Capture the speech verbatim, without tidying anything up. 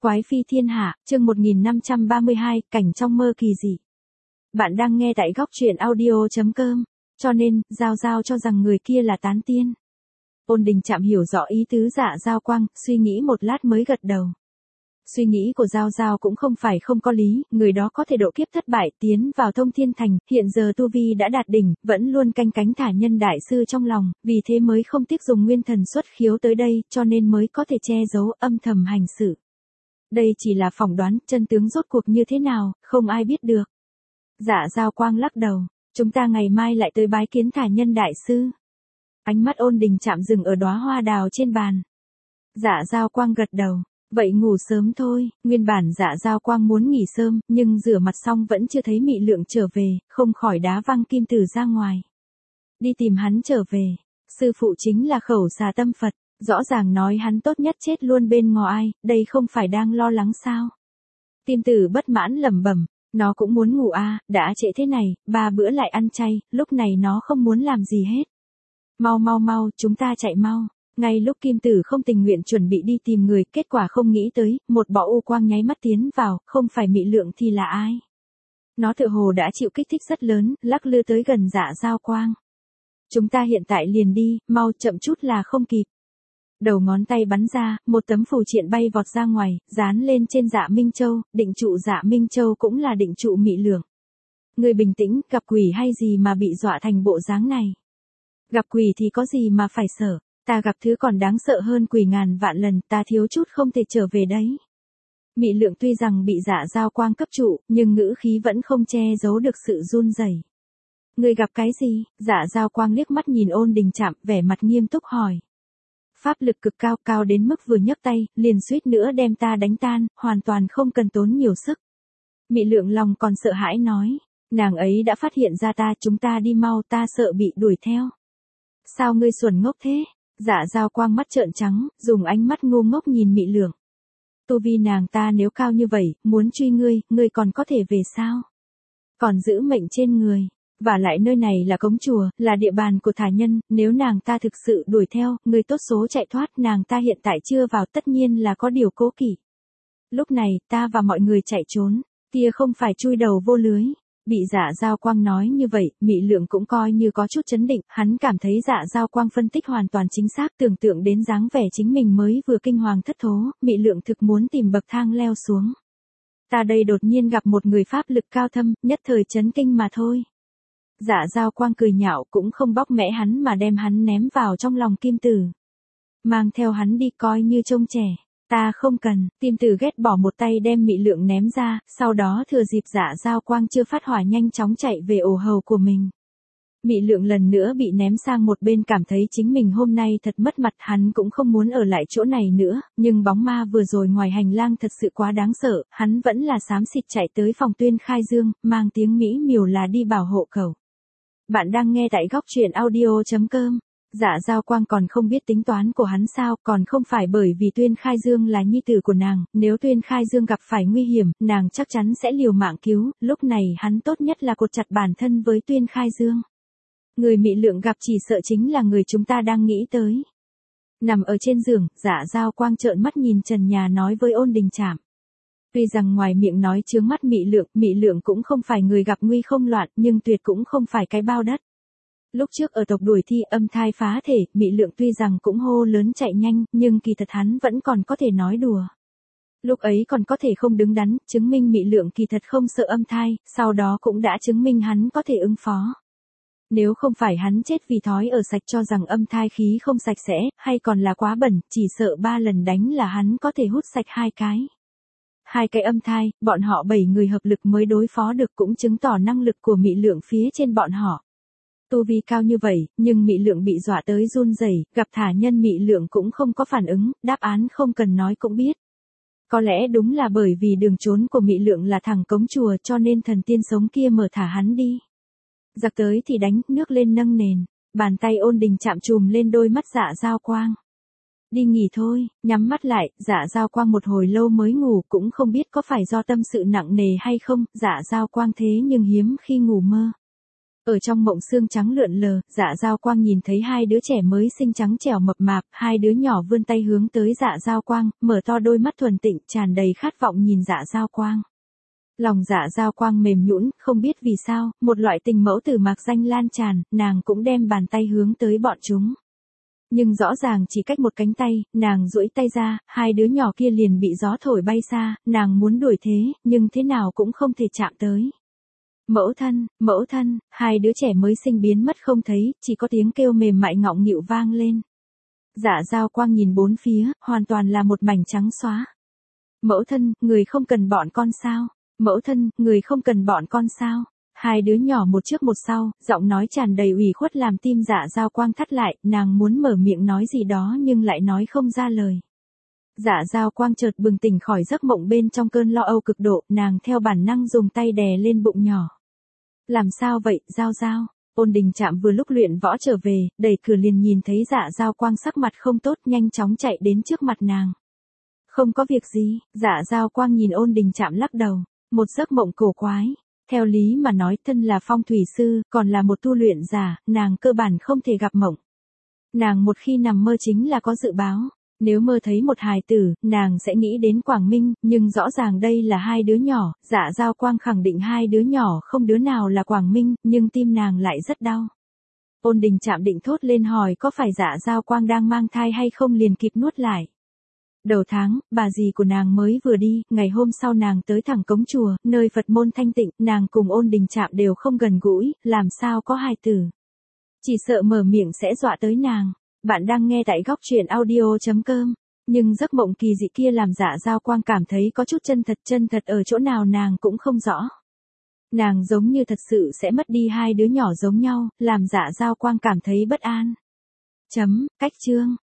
Quái phi thiên hạ, chương một nghìn năm trăm ba mươi hai, cảnh trong mơ kỳ dị. Bạn đang nghe tại góc truyện audio.com, cho nên, Giao Giao cho rằng người kia là tán tiên. Ôn Đình Trạm hiểu rõ ý tứ Dạ Giao Quang, suy nghĩ một lát mới gật đầu. Suy nghĩ của Giao Giao cũng không phải không có lý, người đó có thể độ kiếp thất bại tiến vào Thông Thiên Thành, hiện giờ tu vi đã đạt đỉnh, vẫn luôn canh cánh thả nhân đại sư trong lòng, vì thế mới không tiếc dùng nguyên thần xuất khiếu tới đây, cho nên mới có thể che giấu âm thầm hành sự. Đây chỉ là phỏng đoán, chân tướng rốt cuộc như thế nào, không ai biết được. Dạ Giao Quang lắc đầu, chúng ta ngày mai lại tới bái kiến thả nhân đại sư. Ánh mắt Ôn Đình Trạm dừng ở đóa hoa đào trên bàn. Dạ Giao Quang gật đầu, vậy ngủ sớm thôi, nguyên bản Dạ Giao Quang muốn nghỉ sớm, nhưng rửa mặt xong vẫn chưa thấy Mị Lượng trở về, không khỏi đá văng kim tử ra ngoài. Đi tìm hắn trở về, sư phụ chính là Khẩu Xà Tâm Phật. Rõ ràng nói hắn tốt nhất chết luôn bên ngò ai, đây không phải đang lo lắng sao? Kim tử bất mãn lẩm bẩm, nó cũng muốn ngủ à, đã trễ thế này, ba bữa lại ăn chay, lúc này nó không muốn làm gì hết. Mau mau mau, chúng ta chạy mau. Ngay lúc Kim tử không tình nguyện chuẩn bị đi tìm người, kết quả không nghĩ tới, một bọ u quang nháy mắt tiến vào, không phải Mị Lượng thì là ai? Nó tựa hồ đã chịu kích thích rất lớn, lắc lư tới gần Dạ Giao Quang. Chúng ta hiện tại liền đi, mau chậm chút là không kịp. Đầu ngón tay bắn ra, một tấm phù triện bay vọt ra ngoài, dán lên trên Dạ Minh Châu, định trụ Dạ Minh Châu cũng là định trụ Mị Lượng. Người bình tĩnh, gặp quỷ hay gì mà bị dọa thành bộ dáng này? Gặp quỷ thì có gì mà phải sợ, ta gặp thứ còn đáng sợ hơn quỷ ngàn vạn lần, ta thiếu chút không thể trở về đấy. Mị Lượng tuy rằng bị Dạ Giao Quang cấp trụ, nhưng ngữ khí vẫn không che giấu được sự run rẩy. Người gặp cái gì? Dạ Giao Quang liếc mắt nhìn Ôn Đình Trạm, vẻ mặt nghiêm túc hỏi. Pháp lực cực cao, cao đến mức vừa nhấc tay, liền suýt nữa đem ta đánh tan, hoàn toàn không cần tốn nhiều sức. Mị Lượng lòng còn sợ hãi nói, nàng ấy đã phát hiện ra ta, chúng ta đi mau, ta sợ bị đuổi theo. Sao ngươi xuẩn ngốc thế? Dạ Giao Quang mắt trợn trắng, dùng ánh mắt ngu ngốc nhìn Mị Lượng. Tu vi nàng ta nếu cao như vậy, muốn truy ngươi, ngươi còn có thể về sao? Còn giữ mệnh trên người. Và lại nơi này là cống chùa, là địa bàn của thả nhân, nếu nàng ta thực sự đuổi theo, người tốt số chạy thoát, nàng ta hiện tại chưa vào tất nhiên là có điều cố kỵ. Lúc này, ta và mọi người chạy trốn, kia không phải chui đầu vô lưới. Bị Dạ Giao Quang nói như vậy, Mị Lượng cũng coi như có chút chấn định, hắn cảm thấy Dạ Giao Quang phân tích hoàn toàn chính xác, tưởng tượng đến dáng vẻ chính mình mới vừa kinh hoàng thất thố, Mị Lượng thực muốn tìm bậc thang leo xuống. Ta đây đột nhiên gặp một người pháp lực cao thâm, nhất thời chấn kinh mà thôi. Dạ Giao Quang cười nhạo, cũng không bóc mẽ hắn mà đem hắn ném vào trong lòng Kim tử. Mang theo hắn đi coi như trông trẻ. Ta không cần. Kim tử ghét bỏ một tay đem Mị Lượng ném ra, sau đó thừa dịp Dạ Giao Quang chưa phát hỏa nhanh chóng chạy về ổ hầu của mình. Mị Lượng lần nữa bị ném sang một bên, cảm thấy chính mình hôm nay thật mất mặt, hắn cũng không muốn ở lại chỗ này nữa, nhưng bóng ma vừa rồi ngoài hành lang thật sự quá đáng sợ, hắn vẫn là xám xịt chạy tới phòng Tuyên Khai Dương, mang tiếng mỹ miều là đi bảo hộ cậu. Bạn đang nghe tại góc truyện audio.com. Dạ Giao Quang còn không biết tính toán của hắn sao, còn không phải bởi vì Tuyên Khai Dương là nhi tử của nàng, nếu Tuyên Khai Dương gặp phải nguy hiểm, nàng chắc chắn sẽ liều mạng cứu, lúc này hắn tốt nhất là cột chặt bản thân với Tuyên Khai Dương. Người Mị Lượng gặp chỉ sợ chính là người chúng ta đang nghĩ tới. Nằm ở trên giường, Dạ Giao Quang trợn mắt nhìn trần nhà nói với Ôn Đình Trạm. Tuy rằng ngoài miệng nói chướng mắt Mị Lượng, Mị Lượng cũng không phải người gặp nguy không loạn, nhưng tuyệt cũng không phải cái bao đất. Lúc trước ở tộc đuổi thi âm thai phá thể, Mị Lượng tuy rằng cũng hô lớn chạy nhanh, nhưng kỳ thật hắn vẫn còn có thể nói đùa. Lúc ấy còn có thể không đứng đắn, chứng minh Mị Lượng kỳ thật không sợ âm thai, sau đó cũng đã chứng minh hắn có thể ứng phó. Nếu không phải hắn chết vì thói ở sạch cho rằng âm thai khí không sạch sẽ, hay còn là quá bẩn, chỉ sợ ba lần đánh là hắn có thể hút sạch hai cái. Hai cái âm thai, bọn họ bảy người hợp lực mới đối phó được, cũng chứng tỏ năng lực của Mị Lượng phía trên bọn họ. Tu vi cao như vậy, nhưng Mị Lượng bị dọa tới run rẩy, gặp thả nhân Mị Lượng cũng không có phản ứng, đáp án không cần nói cũng biết. Có lẽ đúng là bởi vì đường trốn của Mị Lượng là thẳng cống chùa cho nên thần tiên sống kia mở thả hắn đi. Giặc tới thì đánh, nước lên nâng nền, bàn tay Ôn Đình chạm chùm lên đôi mắt Dạ Giao Quang. Đi nghỉ thôi, nhắm mắt lại, Dạ Giao Quang một hồi lâu mới ngủ, cũng không biết có phải do tâm sự nặng nề hay không, Dạ Giao Quang thế nhưng hiếm khi ngủ mơ. Ở trong mộng xương trắng lượn lờ, Dạ Dao Quang nhìn thấy hai đứa trẻ mới sinh trắng trẻo mập mạp, hai đứa nhỏ vươn tay hướng tới Dạ Dao Quang, mở to đôi mắt thuần tịnh, tràn đầy khát vọng nhìn Dạ Dao Quang. Lòng Dạ Dao Quang mềm nhũn, không biết vì sao, một loại tình mẫu tử mạc danh lan tràn, nàng cũng đem bàn tay hướng tới bọn chúng. Nhưng rõ ràng chỉ cách một cánh tay, nàng duỗi tay ra, hai đứa nhỏ kia liền bị gió thổi bay xa, nàng muốn đuổi thế, nhưng thế nào cũng không thể chạm tới. Mẫu thân, mẫu thân, hai đứa trẻ mới sinh biến mất không thấy, chỉ có tiếng kêu mềm mại ngọng nghịu vang lên. Dạ Dao Quang nhìn bốn phía, hoàn toàn là một mảnh trắng xóa. Mẫu thân, người không cần bọn con sao? Mẫu thân, người không cần bọn con sao? Hai đứa nhỏ một trước một sau, giọng nói tràn đầy ủy khuất làm tim Dạ Dao Quang thắt lại, nàng muốn mở miệng nói gì đó nhưng lại nói không ra lời. Dạ Dao Quang chợt bừng tỉnh khỏi giấc mộng bên trong cơn lo âu cực độ, nàng theo bản năng dùng tay đè lên bụng nhỏ. Làm sao vậy, Dao Dao? Ôn Đình Trạm vừa lúc luyện võ trở về, đẩy cửa liền nhìn thấy Dạ Dao Quang sắc mặt không tốt, nhanh chóng chạy đến trước mặt nàng. Không có việc gì, Dạ Dao Quang nhìn Ôn Đình Trạm lắc đầu, một giấc mộng cổ quái. Theo lý mà nói, thân là phong thủy sư, còn là một tu luyện giả, nàng cơ bản không thể gặp mộng. Nàng một khi nằm mơ chính là có dự báo. Nếu mơ thấy một hài tử, nàng sẽ nghĩ đến Quảng Minh, nhưng rõ ràng đây là hai đứa nhỏ, Dạ Dao Quang khẳng định hai đứa nhỏ không đứa nào là Quảng Minh, nhưng tim nàng lại rất đau. Ôn Đình Trạm định thốt lên hỏi có phải Dạ Dao Quang đang mang thai hay không liền kịp nuốt lại. Đầu tháng, bà dì của nàng mới vừa đi, ngày hôm sau nàng tới thẳng cống chùa, nơi Phật môn thanh tịnh, nàng cùng Ôn Đình Trạm đều không gần gũi, làm sao có hài tử. Chỉ sợ mở miệng sẽ dọa tới nàng. Bạn đang nghe tại góc truyện audio chấm com. Nhưng giấc mộng kỳ dị kia làm Dạ Dao Quang cảm thấy có chút chân thật, chân thật ở chỗ nào nàng cũng không rõ. Nàng giống như thật sự sẽ mất đi hai đứa nhỏ giống nhau, làm Dạ Dao Quang cảm thấy bất an. Chấm, cách chương.